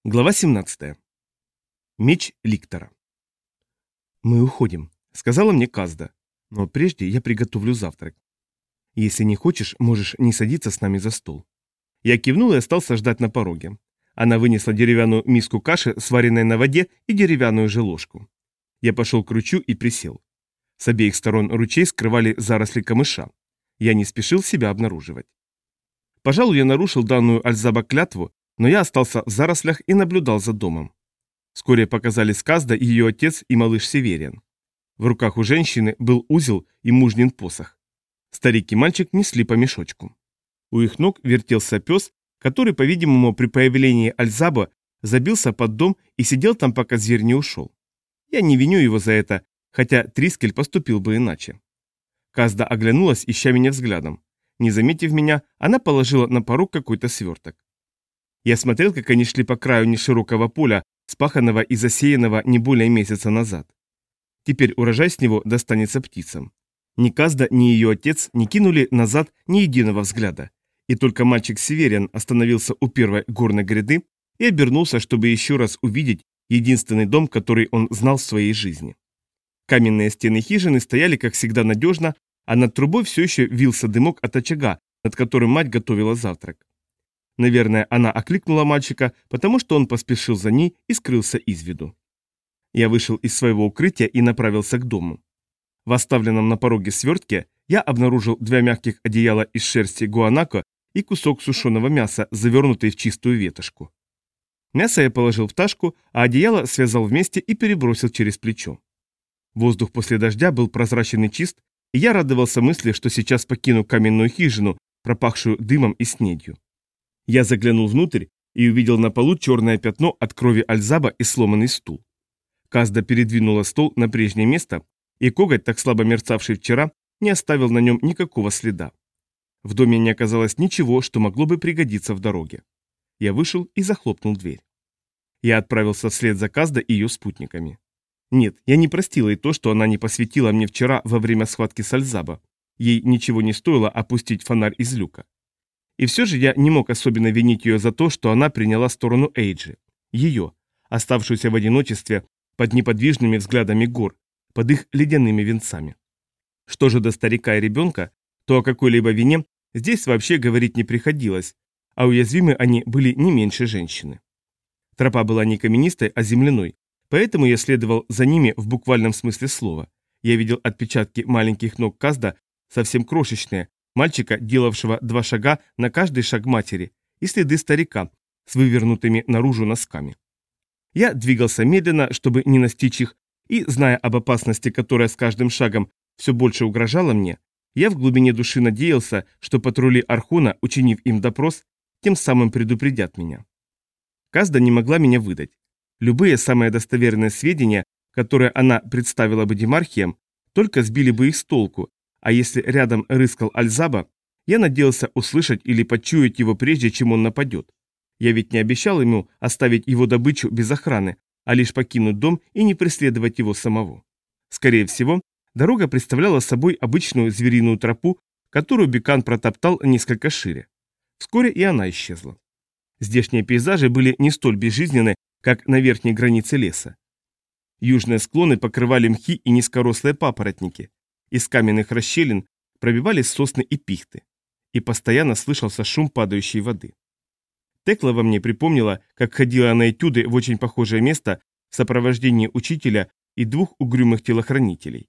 Глава 17. Меч Ликтора. «Мы уходим», — сказала мне Казда. «Но прежде я приготовлю завтрак. Если не хочешь, можешь не садиться с нами за стол». Я кивнул и остался ждать на пороге. Она вынесла деревянную миску каши, сваренной на воде, и деревянную же ложку. Я пошел к ручью и присел. С обеих сторон ручей скрывали заросли камыша. Я не спешил себя обнаруживать. Пожалуй, я нарушил данную Альзаба клятву, но я остался в зарослях и наблюдал за домом. Вскоре показались Казда, ее отец и малыш Севериан. В руках у женщины был узел и мужнин посох. Старик и мальчик несли по мешочку. У их ног вертелся пес, который, по-видимому, при появлении Альзаба забился под дом и сидел там, пока зверь не ушел. Я не виню его за это, хотя Трискель поступил бы иначе. Казда оглянулась, ища меня взглядом. Не заметив меня, она положила на порог какой-то сверток. Я смотрел, как они шли по краю неширокого поля, спаханного и засеянного не более месяца назад. Теперь урожай с него достанется птицам. Ни Казда, ни ее отец не кинули назад ни единого взгляда. И только мальчик Севериан остановился у первой горной гряды и обернулся, чтобы еще раз увидеть единственный дом, который он знал в своей жизни. Каменные стены хижины стояли, как всегда, надежно, а над трубой все еще вился дымок от очага, над которым мать готовила завтрак. Наверное, она окликнула мальчика, потому что он поспешил за ней и скрылся из виду. Я вышел из своего укрытия и направился к дому. В оставленном на пороге свертке я обнаружил 2 мягких одеяла из шерсти гуанако и кусок сушеного мяса, завернутый в чистую ветошку. Мясо я положил в ташку, а одеяло связал вместе и перебросил через плечо. Воздух после дождя был прозрачен и чист, и я радовался мысли, что сейчас покину каменную хижину, пропахшую дымом и снедью. Я заглянул внутрь и увидел на полу черное пятно от крови Альзаба и сломанный стул. Казда передвинула стол на прежнее место, и коготь, так слабо мерцавший вчера, не оставил на нем никакого следа. В доме не оказалось ничего, что могло бы пригодиться в дороге. Я вышел и захлопнул дверь. Я отправился вслед за Казда и ее спутниками. Нет, я не простил ей то, что она не посвятила мне вчера во время схватки с Альзаба. Ей ничего не стоило опустить фонарь из люка. И все же я не мог особенно винить ее за то, что она приняла сторону Эйджи. Ее, оставшуюся в одиночестве под неподвижными взглядами гор, под их ледяными венцами. Что же до старика и ребенка, то о какой-либо вине здесь вообще говорить не приходилось, а уязвимы они были не меньше женщины. Тропа была не каменистой, а земляной, поэтому я следовал за ними в буквальном смысле слова. Я видел отпечатки маленьких ног Казда, совсем крошечные, мальчика, делавшего 2 шага на каждый шаг матери, и следы старика с вывернутыми наружу носками. Я двигался медленно, чтобы не настичь их, и, зная об опасности, которая с каждым шагом все больше угрожала мне, я в глубине души надеялся, что патрули Архона, учинив им допрос, тем самым предупредят меня. Казда не могла меня выдать. Любые самые достоверные сведения, которые она представила бы демархиям, только сбили бы их с толку, а если рядом рыскал Альзаба, я надеялся услышать или почуять его прежде, чем он нападет. Я ведь не обещал ему оставить его добычу без охраны, а лишь покинуть дом и не преследовать его самого. Скорее всего, дорога представляла собой обычную звериную тропу, которую Бекан протоптал несколько шире. Вскоре и она исчезла. Здешние пейзажи были не столь безжизненны, как на верхней границе леса. Южные склоны покрывали мхи и низкорослые папоротники. Из каменных расщелин пробивались сосны и пихты. И постоянно слышался шум падающей воды. Текла во мне припомнила, как ходила на этюды в очень похожее место в сопровождении учителя и 2 угрюмых телохранителей.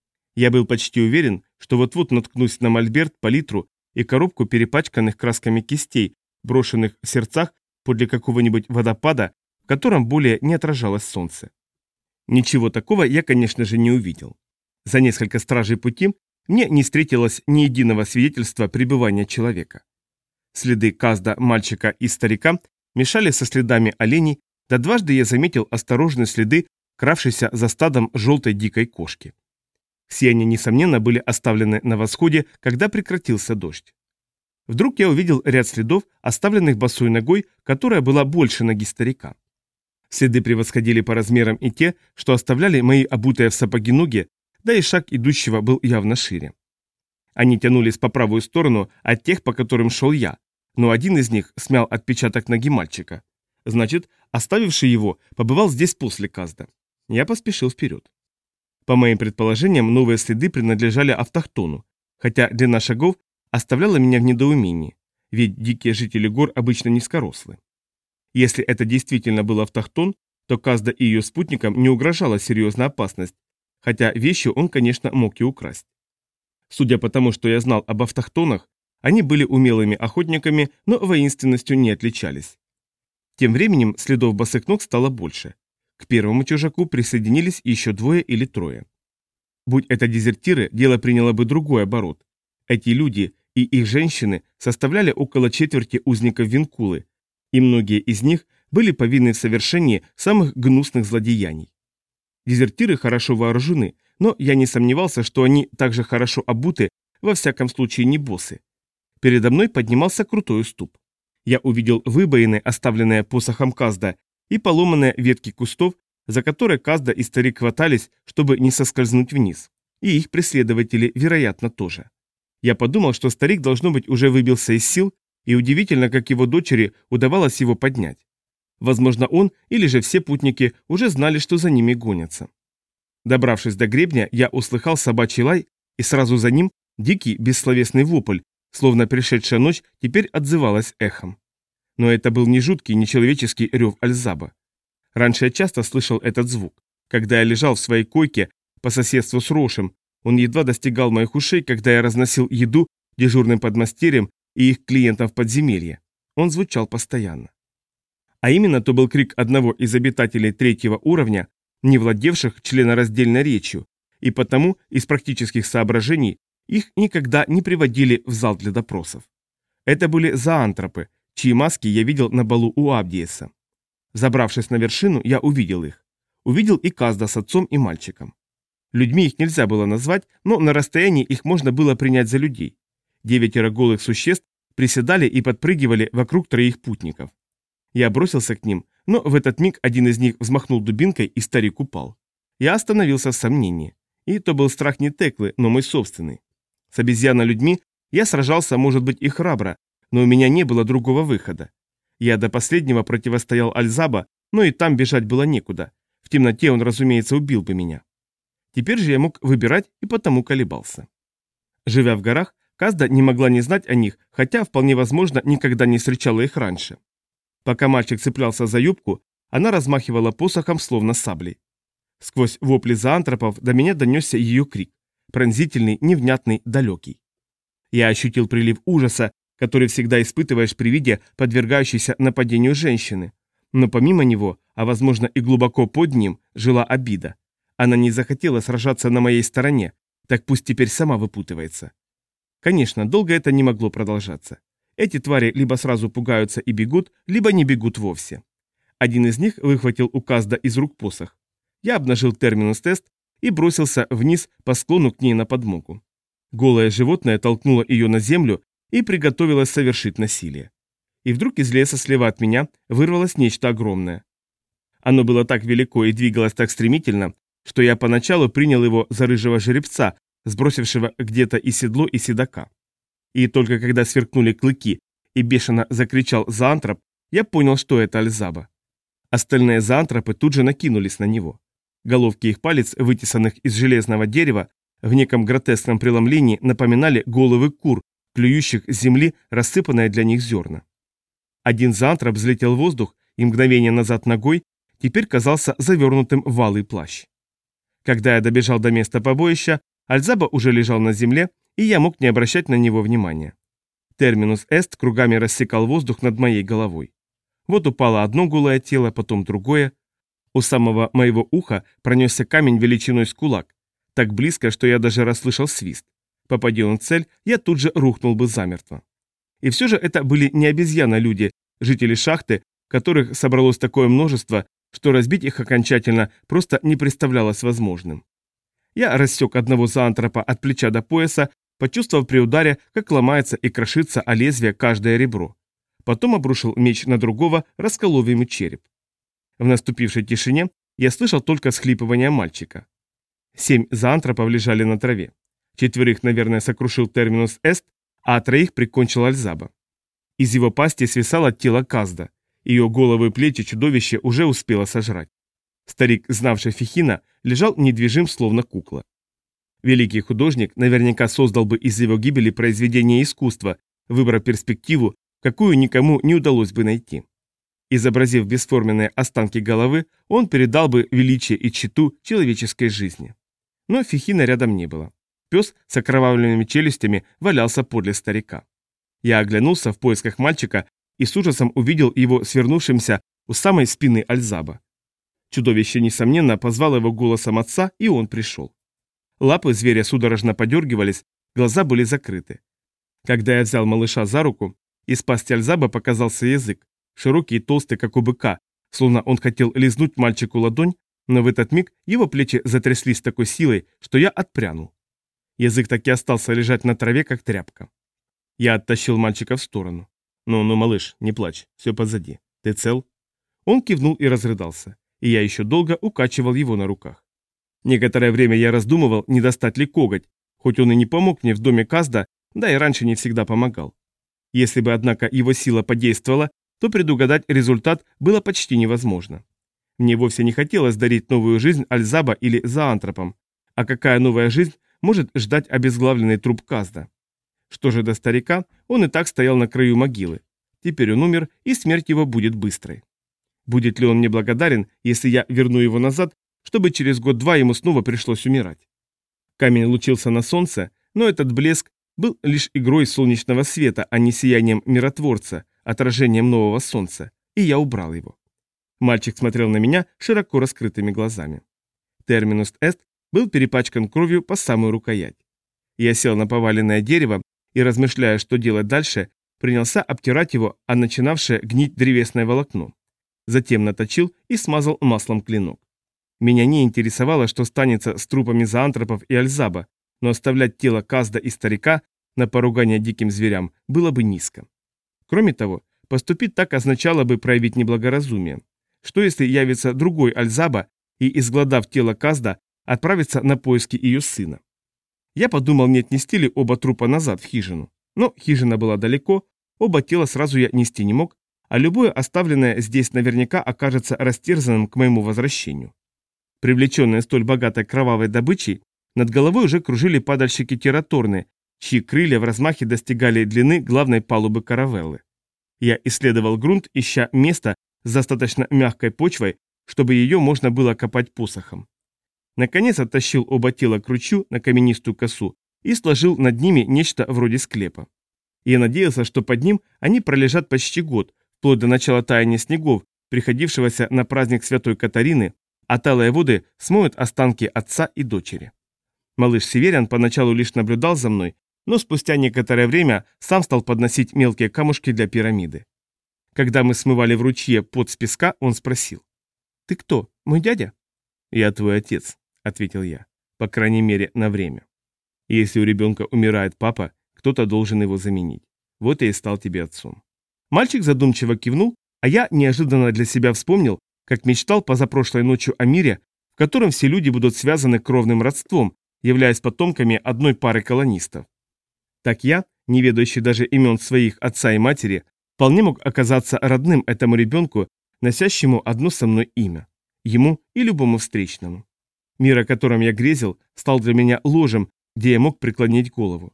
Я был почти уверен, что вот-вот наткнусь на мольберт, палитру и коробку перепачканных красками кистей, брошенных в сердцах подле какого-нибудь водопада, в котором более не отражалось солнце. Ничего такого я, конечно же, не увидел. За несколько стражей пути мне не встретилось ни единого свидетельства пребывания человека. Следы Казда, мальчика и старика мешали со следами оленей, да дважды я заметил осторожные следы, кравшиеся за стадом желтой дикой кошки. Все они, несомненно, были оставлены на восходе, когда прекратился дождь. Вдруг я увидел ряд следов, оставленных босой ногой, которая была больше ноги старика. Следы превосходили по размерам и те, что оставляли мои обутые в сапоги ноги, да и шаг идущего был явно шире. Они тянулись по правую сторону от тех, по которым шел я, но один из них смял отпечаток ноги мальчика. Значит, оставивший его побывал здесь после Казда. Я поспешил вперед. По моим предположениям, новые следы принадлежали автохтону, хотя длина шагов оставляла меня в недоумении, ведь дикие жители гор обычно низкорослы. Если это действительно был автохтон, то Казда и ее спутникам не угрожала серьезная опасность, хотя вещи он, конечно, мог и украсть. Судя по тому, что я знал об автохтонах, они были умелыми охотниками, но воинственностью не отличались. Тем временем следов босых ног стало больше. К первому чужаку присоединились еще 2 или 3. Будь это дезертиры, дело приняло бы другой оборот. Эти люди и их женщины составляли около четверти узников Винкулы, и многие из них были повинны в совершении самых гнусных злодеяний. Дезертиры хорошо вооружены, но я не сомневался, что они также хорошо обуты, во всяком случае не боссы. Передо мной поднимался крутой уступ. Я увидел выбоины, оставленные посохом Казда, и поломанные ветки кустов, за которые Казда и старик хватались, чтобы не соскользнуть вниз. И их преследователи, вероятно, тоже. Я подумал, что старик, должно быть, уже выбился из сил, и удивительно, как его дочери удавалось его поднять. Возможно, он или же все путники уже знали, что за ними гонятся. Добравшись до гребня, я услыхал собачий лай, и сразу за ним дикий бессловесный вопль, словно пришедшая ночь теперь отзывалась эхом. Но это был не жуткий, нечеловеческий рев Альзаба. Раньше я часто слышал этот звук. Когда я лежал в своей койке по соседству с Рошем, он едва достигал моих ушей, когда я разносил еду дежурным подмастерьям и их клиентам в подземелье. Он звучал постоянно. А именно, то был крик одного из обитателей 3-го уровня, не владевших членораздельной речью, и потому, из практических соображений, их никогда не приводили в зал для допросов. Это были зоантропы, чьи маски я видел на балу у Абдиеса. Забравшись на вершину, я увидел их. Увидел и Казда с отцом и мальчиком. Людьми их нельзя было назвать, но на расстоянии их можно было принять за людей. 9 голых существ приседали и подпрыгивали вокруг 3 путников. Я бросился к ним, но в этот миг один из них взмахнул дубинкой, и старик упал. Я остановился в сомнении. И то был страх не Теклы, но мой собственный. С обезьяно-людьми я сражался, может быть, и храбро, но у меня не было другого выхода. Я до последнего противостоял Альзаба, но и там бежать было некуда. В темноте он, разумеется, убил бы меня. Теперь же я мог выбирать и потому колебался. Живя в горах, Казда не могла не знать о них, хотя, вполне возможно, никогда не встречала их раньше. Пока мальчик цеплялся за юбку, она размахивала посохом, словно саблей. Сквозь вопли зоантропов до меня донесся ее крик. Пронзительный, невнятный, далекий. Я ощутил прилив ужаса, который всегда испытываешь при виде подвергающейся нападению женщины. Но помимо него, а возможно и глубоко под ним, жила обида. Она не захотела сражаться на моей стороне, так пусть теперь сама выпутывается. Конечно, долго это не могло продолжаться. Эти твари либо сразу пугаются и бегут, либо не бегут вовсе. Один из них выхватил у Казда из рук посох. Я обнажил терминус-тест и бросился вниз по склону к ней на подмогу. Голое животное толкнуло ее на землю и приготовилось совершить насилие. И вдруг из леса слева от меня вырвалось нечто огромное. Оно было так велико и двигалось так стремительно, что я поначалу принял его за рыжего жеребца, сбросившего где-то и седло, и седока. И только когда сверкнули клыки и бешено закричал зоантроп, я понял, что это Альзаба. Остальные зоантропы тут же накинулись на него. Головки их палец, вытесанных из железного дерева, в неком гротескном преломлении напоминали головы кур, клюющих с земли рассыпанные для них зерна. Один зоантроп взлетел в воздух и мгновение назад ногой теперь казался завернутым в алый плащ. Когда я добежал до места побоища, Альзаба уже лежал на земле, и я мог не обращать на него внимания. Терминус эст кругами рассекал воздух над моей головой. Вот упало одно голое тело, потом другое. У самого моего уха пронесся камень величиной с кулак, так близко, что я даже расслышал свист. Попади он в цель, я тут же рухнул бы замертво. И все же это были не обезьяны-люди, жители шахты, которых собралось такое множество, что разбить их окончательно просто не представлялось возможным. Я рассек одного зоантропа от плеча до пояса, почувствовав при ударе, как ломается и крошится о лезвие каждое ребро. Потом обрушил меч на другого, расколов ему череп. В наступившей тишине я слышал только всхлипывание мальчика. 7 зоантропов лежали на траве. 4, наверное, сокрушил терминус эст, а 3 прикончил Альзаба. Из его пасти свисало тело Казда, Ее голову и плечи чудовище уже успело сожрать. Старик, знавший Фихина, лежал недвижим, словно кукла. Великий художник наверняка создал бы из его гибели произведение искусства, выбрав перспективу, какую никому не удалось бы найти. Изобразив бесформенные останки головы, он передал бы величие и читу человеческой жизни. Но Фихина рядом не было. Пес с окровавленными челюстями валялся подле старика. Я оглянулся в поисках мальчика и с ужасом увидел его свернувшимся у самой спины Альзаба. Чудовище, несомненно, позвало его голосом отца, и он пришел. Лапы зверя судорожно подергивались, глаза были закрыты. Когда я взял малыша за руку, из пасти Альзаба показался язык, широкий и толстый, как у быка, словно он хотел лизнуть мальчику ладонь, но в этот миг его плечи затряслись с такой силой, что я отпрянул. Язык так и остался лежать на траве, как тряпка. Я оттащил мальчика в сторону. «Ну, малыш, не плачь, все позади. Ты цел?» Он кивнул и разрыдался, и я еще долго укачивал его на руках. Некоторое время я раздумывал, не достать ли коготь, хоть он и не помог мне в доме Казда, да и раньше не всегда помогал. Если бы, однако, его сила подействовала, то предугадать результат было почти невозможно. Мне вовсе не хотелось дарить новую жизнь Альзаба или зоантропам, а какая новая жизнь может ждать обезглавленный труп Казда? Что же до старика, он и так стоял на краю могилы. Теперь он умер, и смерть его будет быстрой. Будет ли он мне благодарен, если я верну его назад, чтобы через год-два ему снова пришлось умирать? Камень лучился на солнце, но этот блеск был лишь игрой солнечного света, а не сиянием миротворца, отражением нового солнца, и я убрал его. Мальчик смотрел на меня широко раскрытыми глазами. Терминус эст был перепачкан кровью по самую рукоять. Я сел на поваленное дерево и, размышляя, что делать дальше, принялся обтирать его, а начинавшее гнить древесное волокно. Затем наточил и смазал маслом клинок. Меня не интересовало, что станется с трупами зоантропов и Альзаба, но оставлять тело Казда и старика на поругание диким зверям было бы низко. Кроме того, поступить так означало бы проявить неблагоразумие. Что если явится другой Альзаба и, изгладав тело Казда, отправится на поиски ее сына? Я подумал, не отнести ли оба трупа назад в хижину. Но хижина была далеко, оба тела сразу я нести не мог, а любое оставленное здесь наверняка окажется растерзанным к моему возвращению. Привлеченные столь богатой кровавой добычей, над головой уже кружили падальщики Тераторны, чьи крылья в размахе достигали длины главной палубы каравеллы. Я исследовал грунт, ища место с достаточно мягкой почвой, чтобы ее можно было копать посохом. Наконец оттащил оба тела к ручью на каменистую косу и сложил над ними нечто вроде склепа. Я надеялся, что под ним они пролежат почти год, вплоть до начала таяния снегов, приходившегося на праздник Святой Катарины, а талые воды смоют останки отца и дочери. Малыш Северян поначалу лишь наблюдал за мной, но спустя некоторое время сам стал подносить мелкие камушки для пирамиды. Когда мы смывали в ручье пот с песка, он спросил: «Ты кто, мой дядя?» «Я твой отец», — ответил я, — «по крайней мере, на время. Если у ребенка умирает папа, кто-то должен его заменить. Вот я и стал тебе отцом». Мальчик задумчиво кивнул, а я неожиданно для себя вспомнил, как мечтал позапрошлой ночью о мире, в котором все люди будут связаны кровным родством, являясь потомками одной пары колонистов. Так я, не ведающий даже имен своих отца и матери, вполне мог оказаться родным этому ребенку, носящему одно со мной имя, ему и любому встречному. Мир, о котором я грезил, стал для меня ложем, где я мог преклонить голову.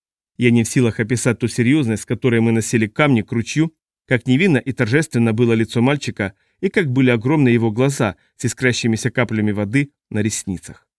Я не в силах описать ту серьезность, с которой мы носили камни к ручью, как невинно и торжественно было лицо мальчика и как были огромны его глаза с искрящимися каплями воды на ресницах.